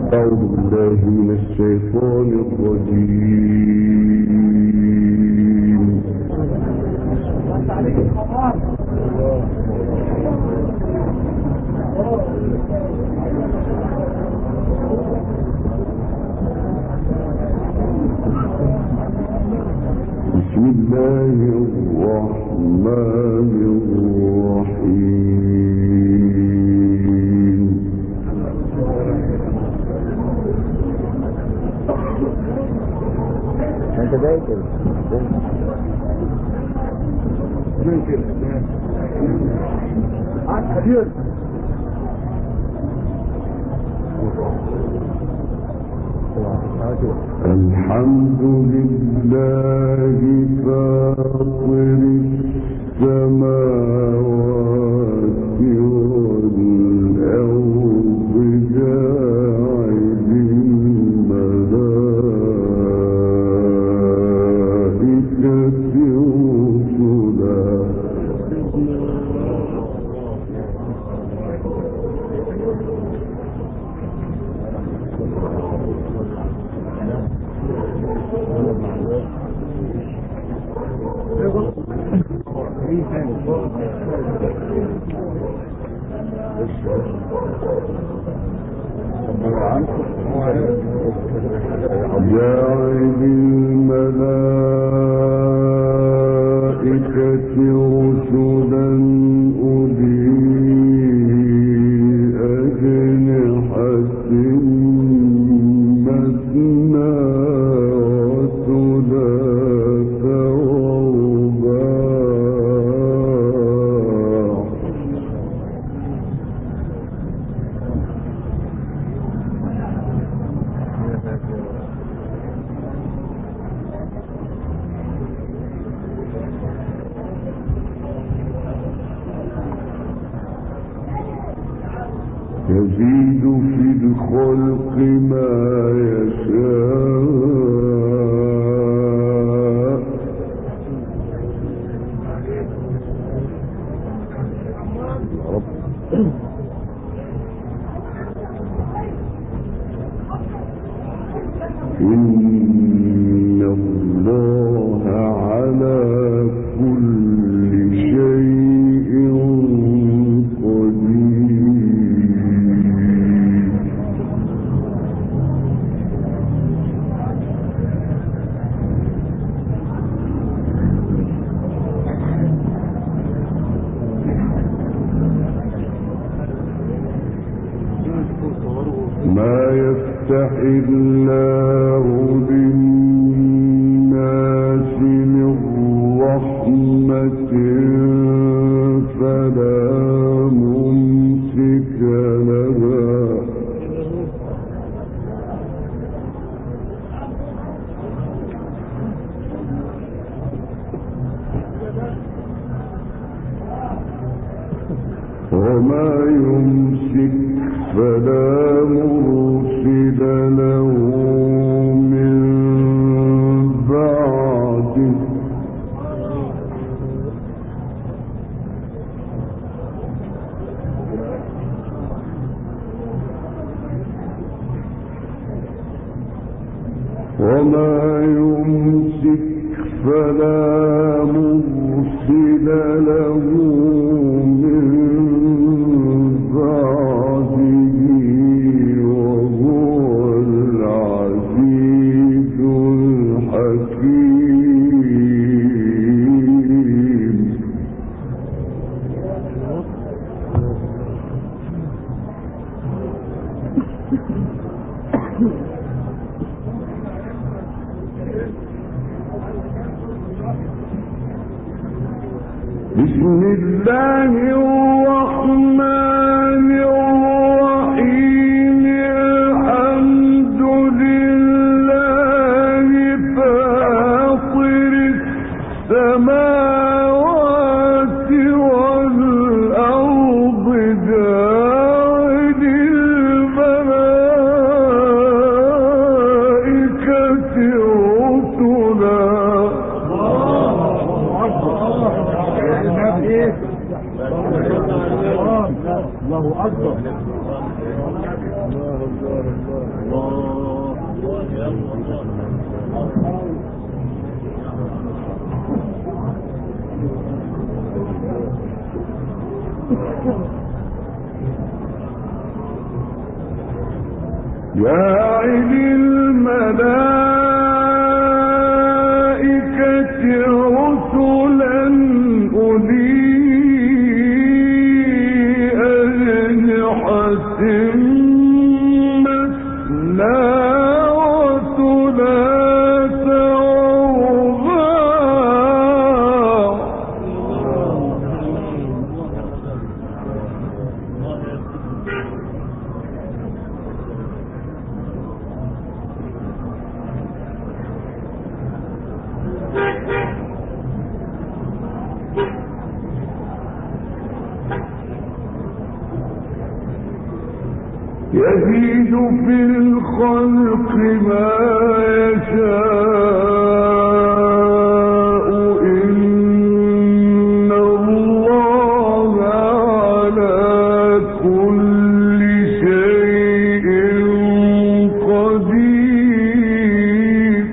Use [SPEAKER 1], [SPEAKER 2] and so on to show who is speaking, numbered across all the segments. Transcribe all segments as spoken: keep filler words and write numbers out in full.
[SPEAKER 1] أعوذ بالله من الشيطان الرجيم. بسم الله الرحمن الرحيم.
[SPEAKER 2] انت جاي كده
[SPEAKER 3] من كده عاد كبير.
[SPEAKER 1] الحمد لله فاطر السماوات والأرض جاعل الملائكة جاعل الملائكة رسلا أولي أجنحة مثنى وثلاث ورباع. يزيد في الخلق ما يشاء. إن الله على كل شيء ما يفتح الله للناس من رحمة فلا ممسك لها وما يمسك فلا مرسل له من بعده. وما يمسك فلا مرسل له من بعده وهو العزيز الحكيم. بسم الله الرحمن الرحيم. الحمد لله فاطر السماوات والأرض جاعل الملائكة رسلا جاعل الملائكة رسلا أولي أجنحة مثنى وثلاث ورباع يزيد في الخلق ما يشاء إن الله على كل شيء قدير.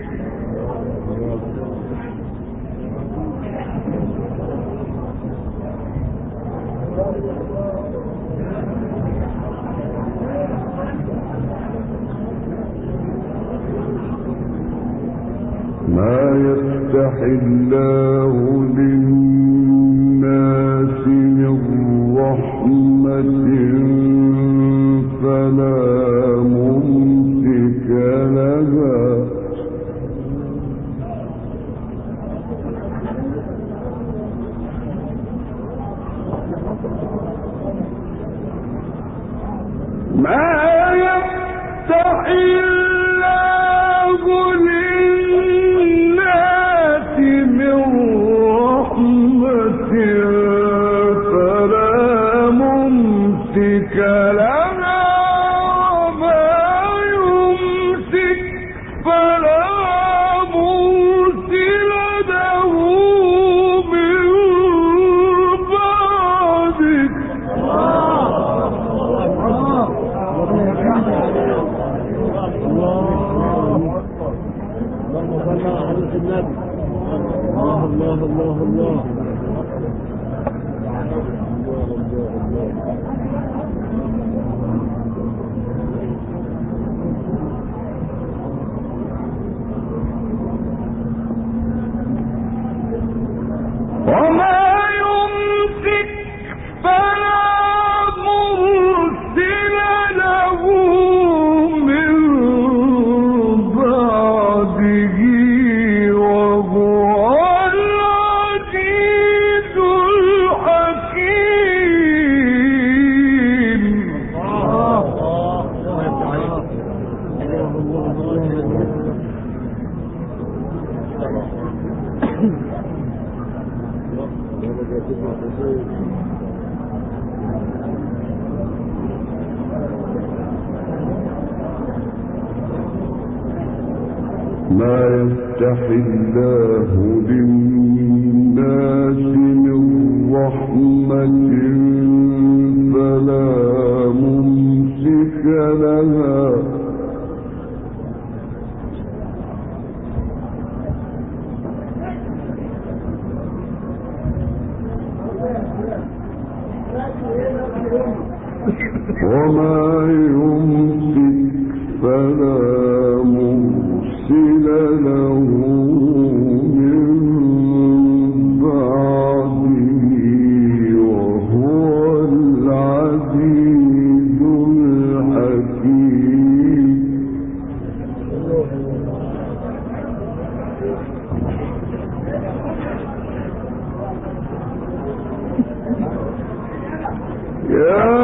[SPEAKER 1] ما يفتح الله للناس من رحمة فلا ممسك لها ما يفتح الله للناس من رحمة فلا ممسك لها وما يمسك فلا مرسل له من بعده.
[SPEAKER 3] الله الله الله الله
[SPEAKER 1] وما يمسك فلا مرسل له من بعده وهو العزيز الحكيم. ما يفتح الله للناس من رحمة فلا ممسك لها وما يمسك فلا مرسل له من بعده وهو العزيز الحكيم. يا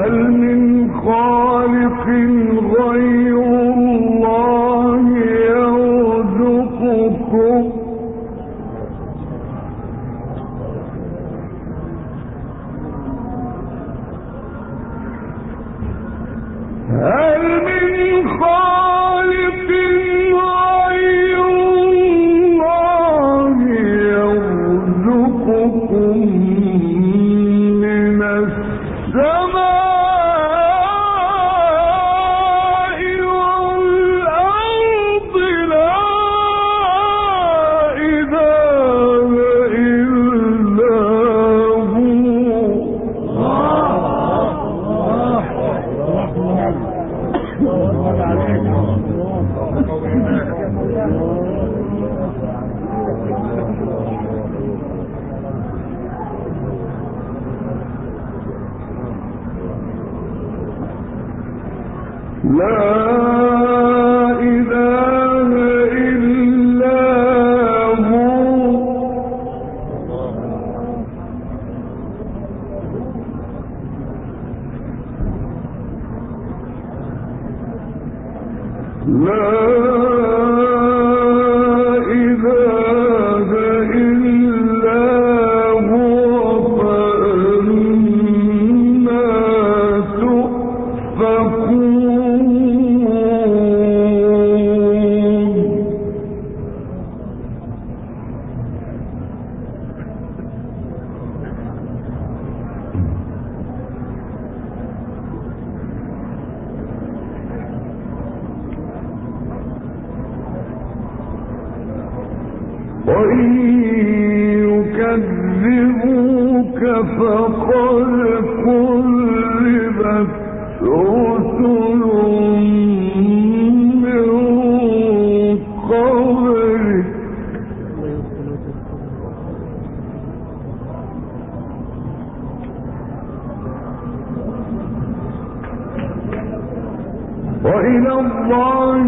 [SPEAKER 1] وإلى الله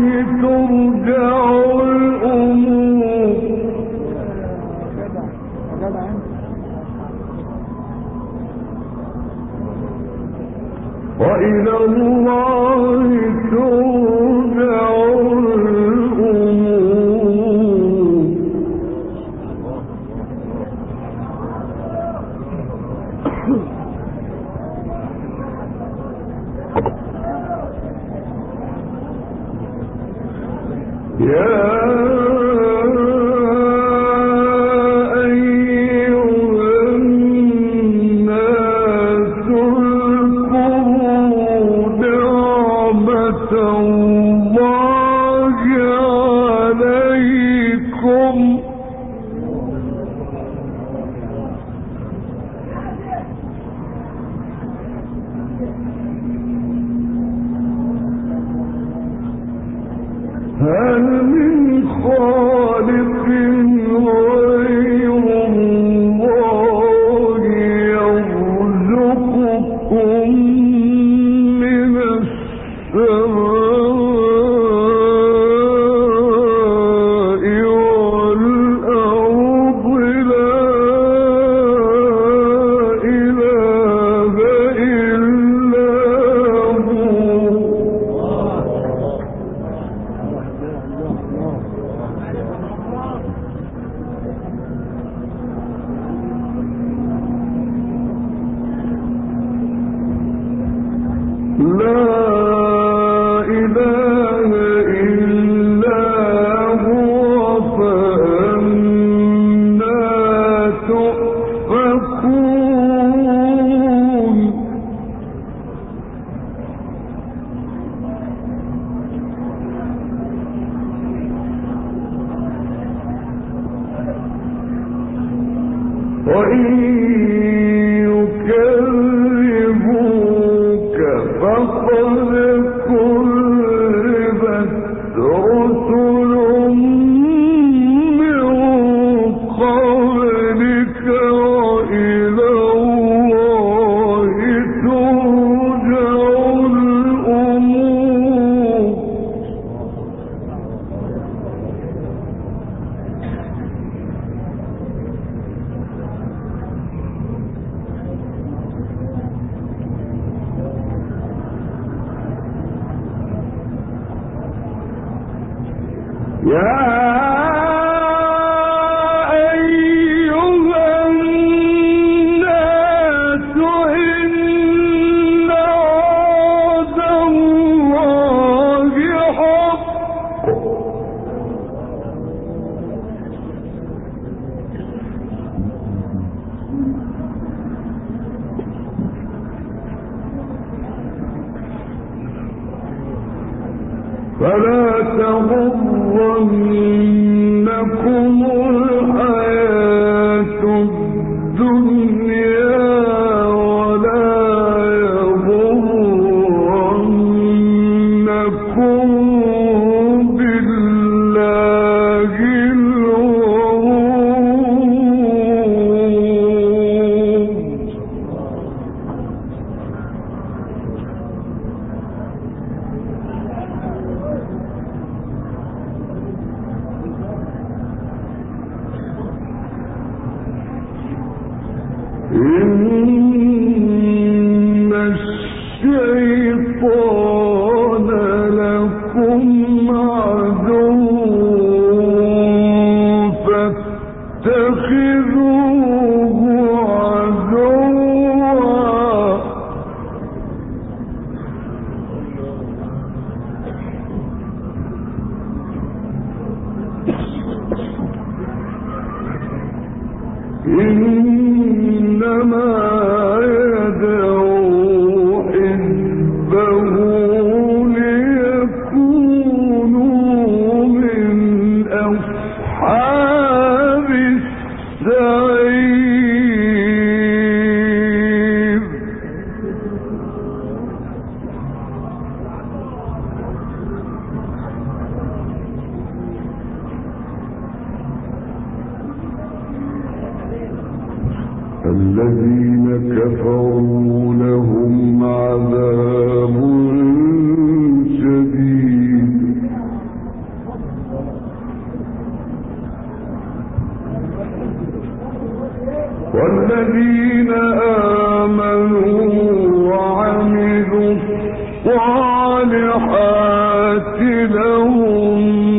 [SPEAKER 1] ترجع الأمور. وإلى الله ترجع الأمور. يا هل من خالق غير الله يرزقكم من السماء والأرض لا إله إلا هو. لا إله إلا هو فأنى تؤفكون. وإن يكذبوك فقد كذبت رسل من قبلك وإلى الله ترجع الأمور. فلا تغرنكم الحياة الدنيا ولا يغرنكم بالله الغرور. إن الشيطان لكم عدو فاتخذوه عدوا. إنما يدعو حزبه ليكونوا من أصحاب السعير. الذين كفروا لهم عذاب شديد والذين آمنوا وعملوا الصالحات لهم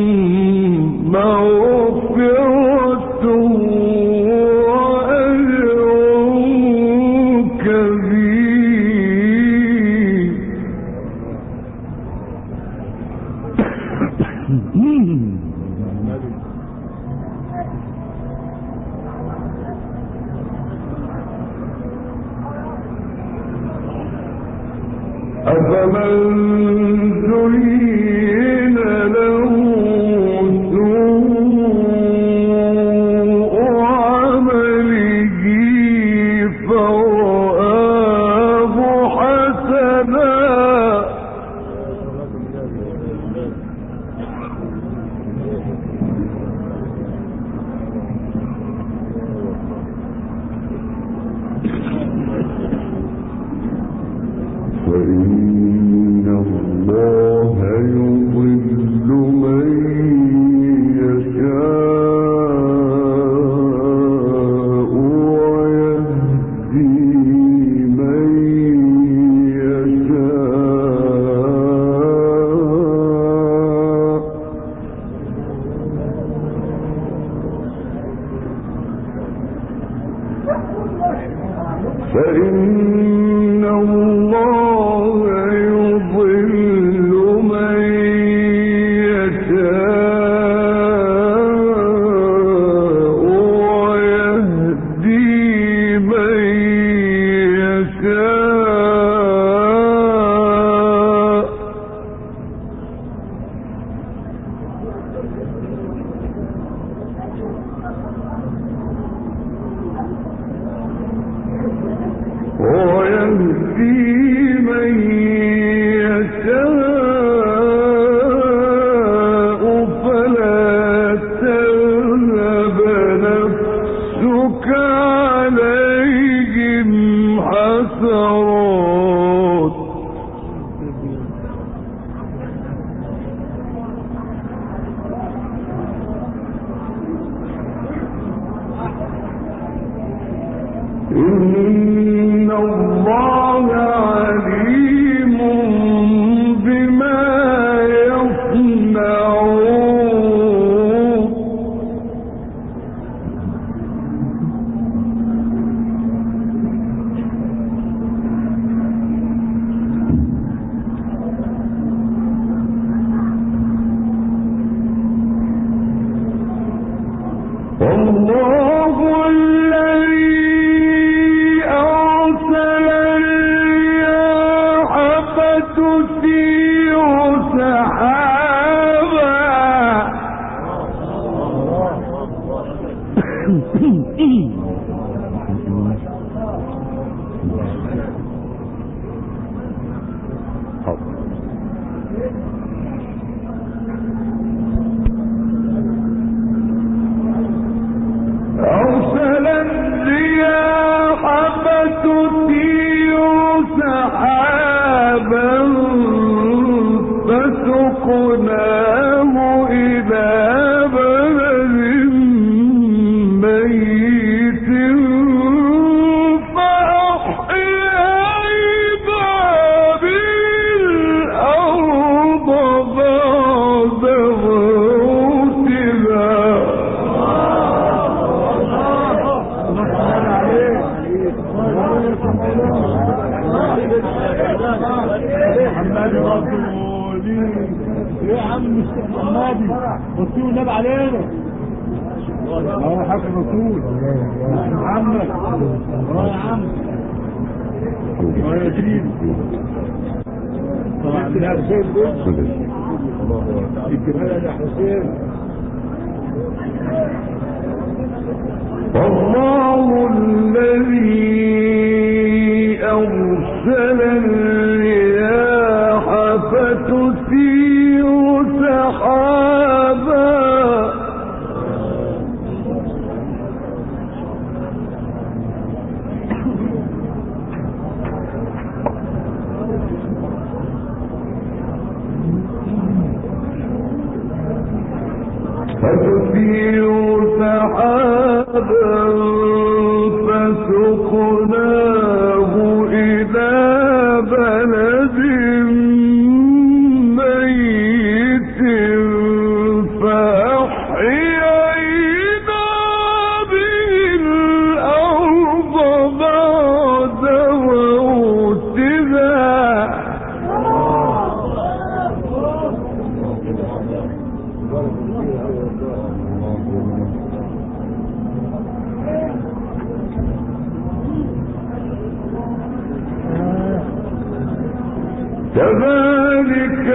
[SPEAKER 1] مغفرة أفمن زين له سوء عمله فرآه حسنا فإن الله يضل من يشاء ويهدي من يشاء. فإن الله يضل من يشاء ويهدي من يشاء. ويهدي من يشاء فلا تذهب نفسك عليهم حسرات إن الله عليم بما يصنعون. فسقناه إلى بلد ميت فأحيينا به الأرض بعد موتها.
[SPEAKER 3] محمد رسولي يا عم محمدي رسول النبي علينا هو حق الرسول محمد اه يا عم اه يا دين طبعا لا حسين الجبال يا حسين.
[SPEAKER 1] الله الذي أرسل الرياح فتثير سحابا فتثير سحابا فسقناه إلى بلد ميت فأحيينا به الأرض بعد موتها. كذلك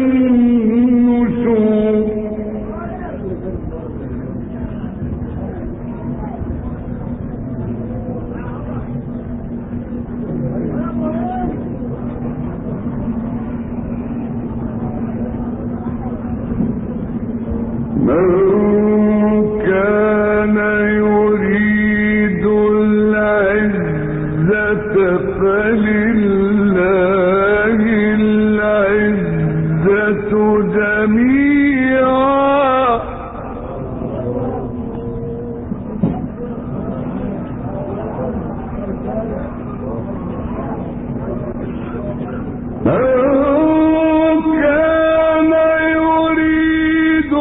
[SPEAKER 1] النشور. من كان يريد العزة فلله العزة جميعا. من كان يريد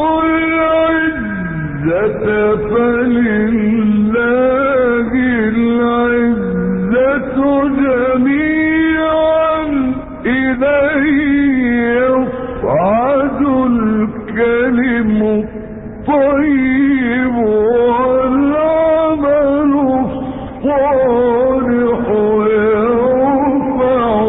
[SPEAKER 1] العزة فلله العزة جميعا إليه يصعد الكلم الطيب والعمل الصالح يرفعه.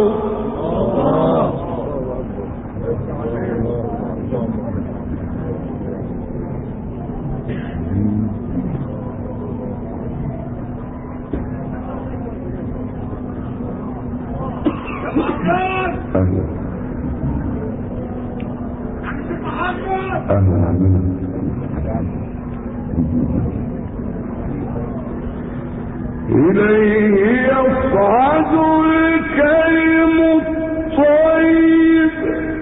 [SPEAKER 1] أهلا أهلا عمنا. إليه يصعد الكلم الطيب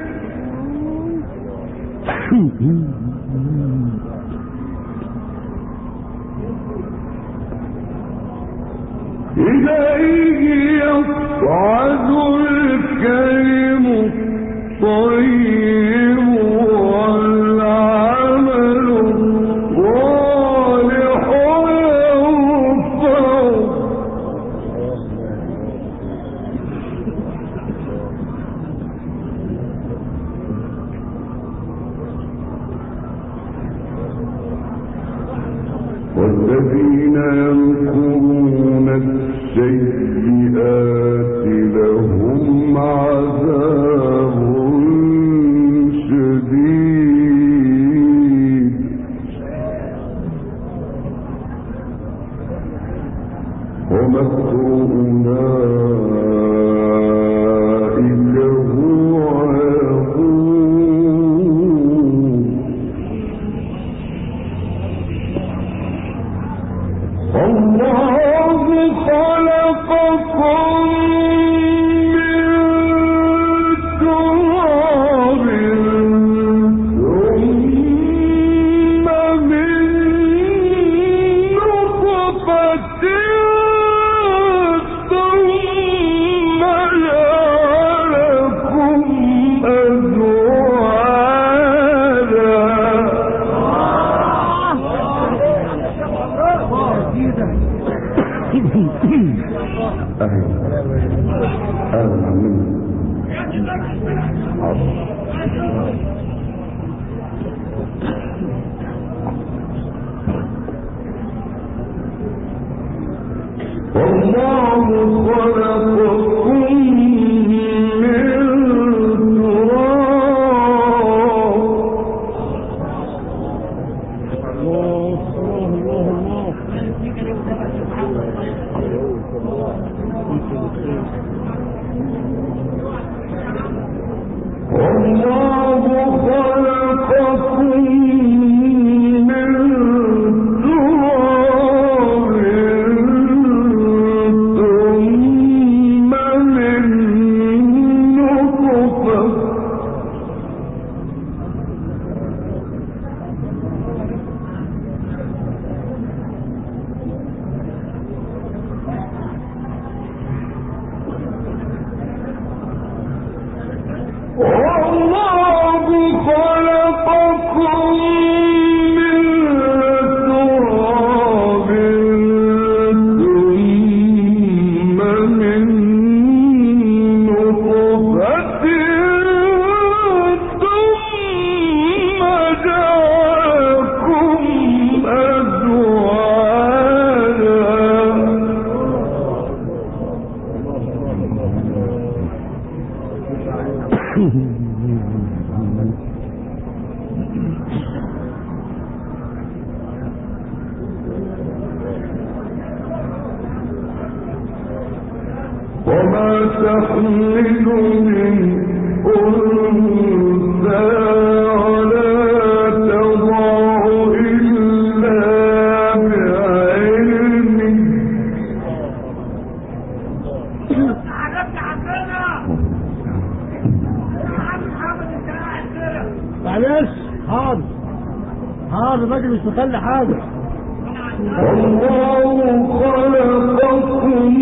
[SPEAKER 1] إليه يصعد الكلم الطيب والعمل الصالح يرفعه. والذين يمكرون السيئات لهم عذاب شديد ومكر أولئك هو يقول. الله خلقكم من وما تحمل من أنثى ولا تضع إلا بعلمه.
[SPEAKER 3] معلش حاضر حاضر الراجل مش مخلي حاجة.
[SPEAKER 1] والله خلقكم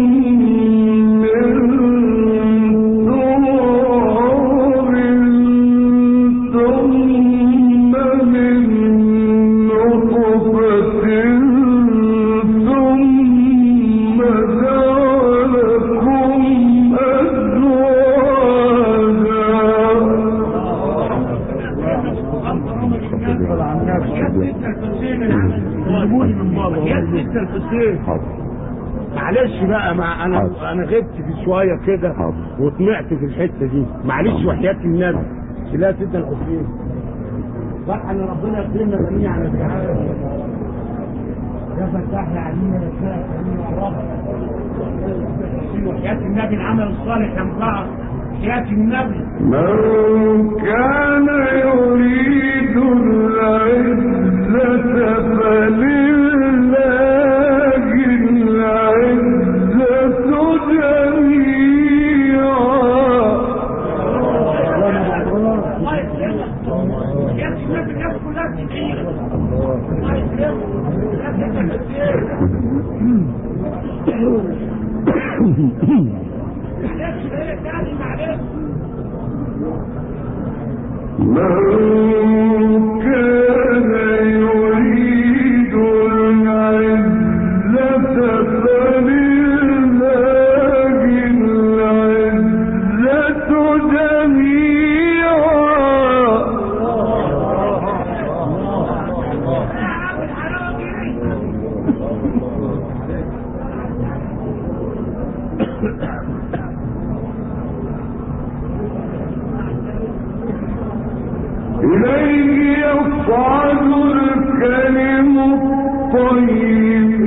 [SPEAKER 3] معلش بقى مع انا حاضر. انا غبت في شويه كده وطمعت في الحته دي معلش وحياه النبي لا سيدنا الحسين صح ان ربنا يكرمنا جميعا يا جدعان يا فتاح يا عليم يا فتاح يا رب وحياه النبي العمل الصالح ينفعك وحياه النبي.
[SPEAKER 1] من كان يريد العزة فلله من كان يريد العزة فلله العزة جميعا. إليه يصعد الكلم الطيب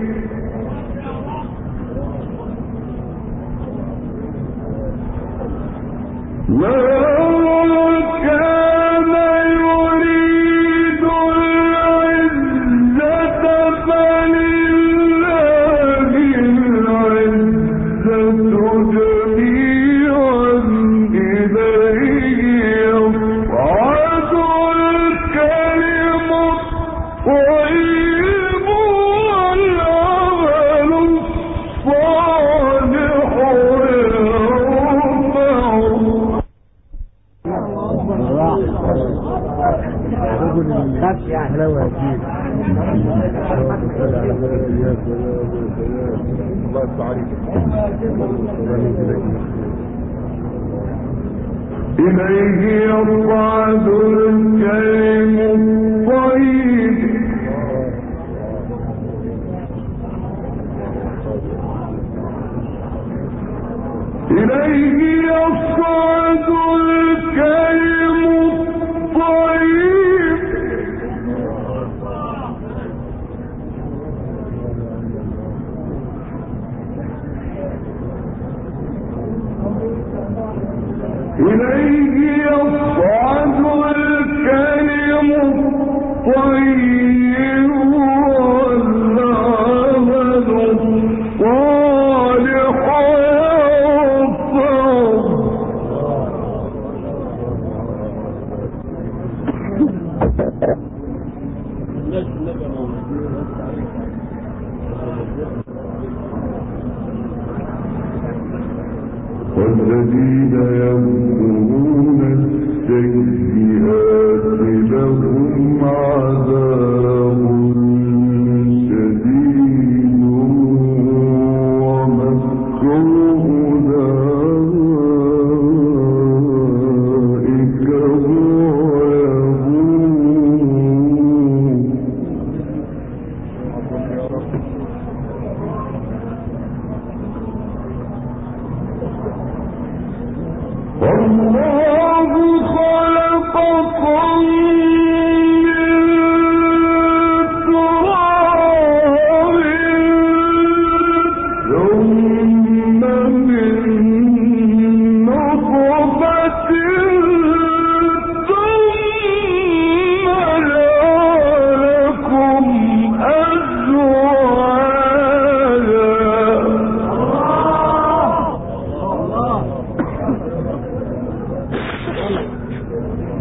[SPEAKER 1] ما كان يريد العزة فلله العزة جميعا. إليه يصعد الكلم الطيب والعمل الصالح
[SPEAKER 3] خد يعني حلاوه يا جيل
[SPEAKER 1] الله يفتح عليك. إليه يصعد الكلم الطيب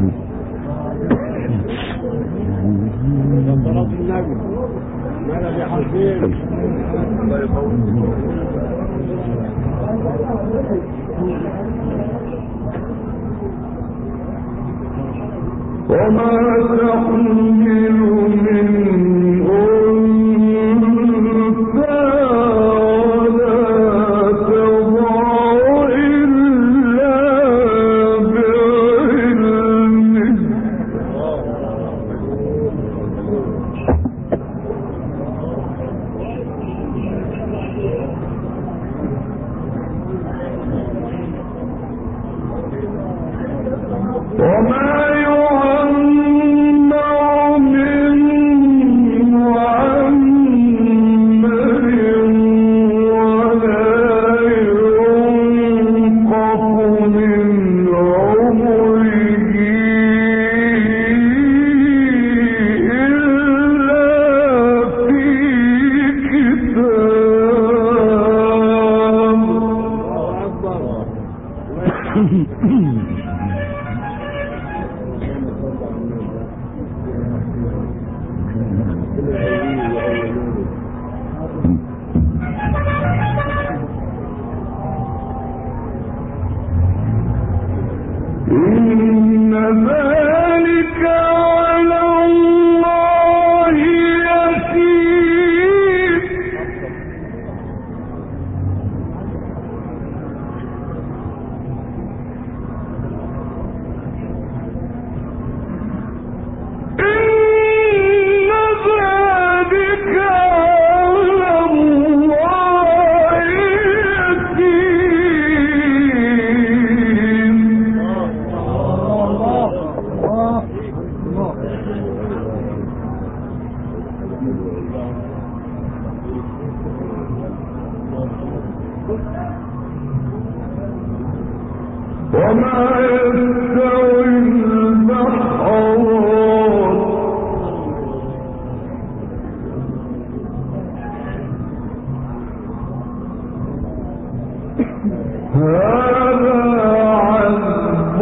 [SPEAKER 1] وما تحمل من أنثى ولا تضع إلا بعلمه وما إن ذلك على الله يسير إن ذلك على الله وما يستوي البحران هذا عذب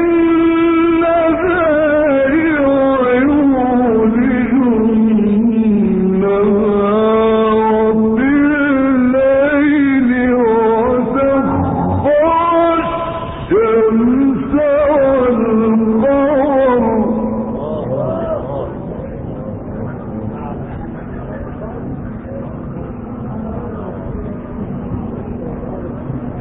[SPEAKER 1] يولج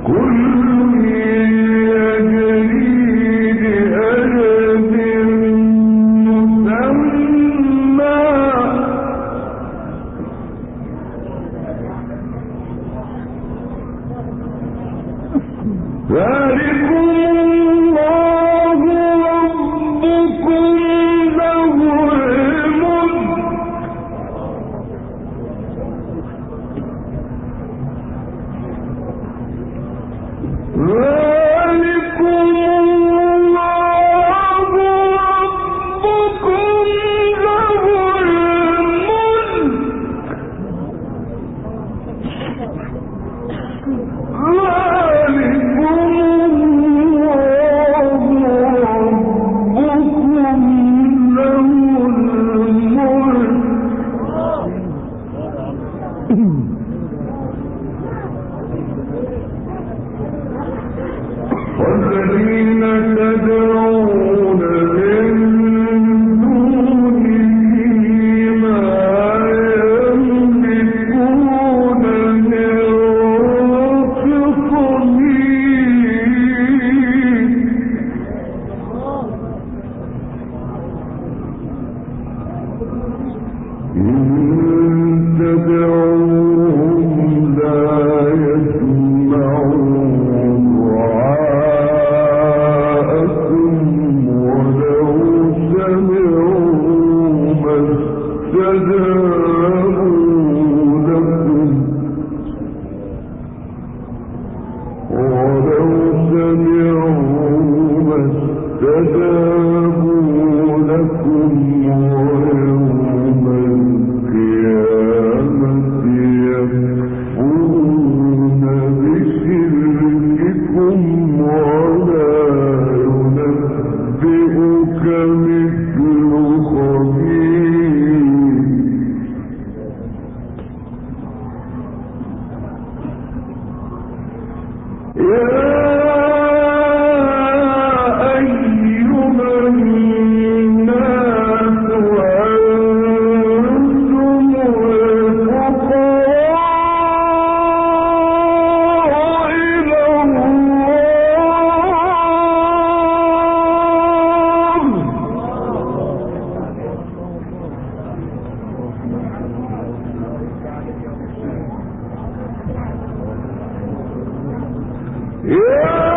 [SPEAKER 1] Yeah.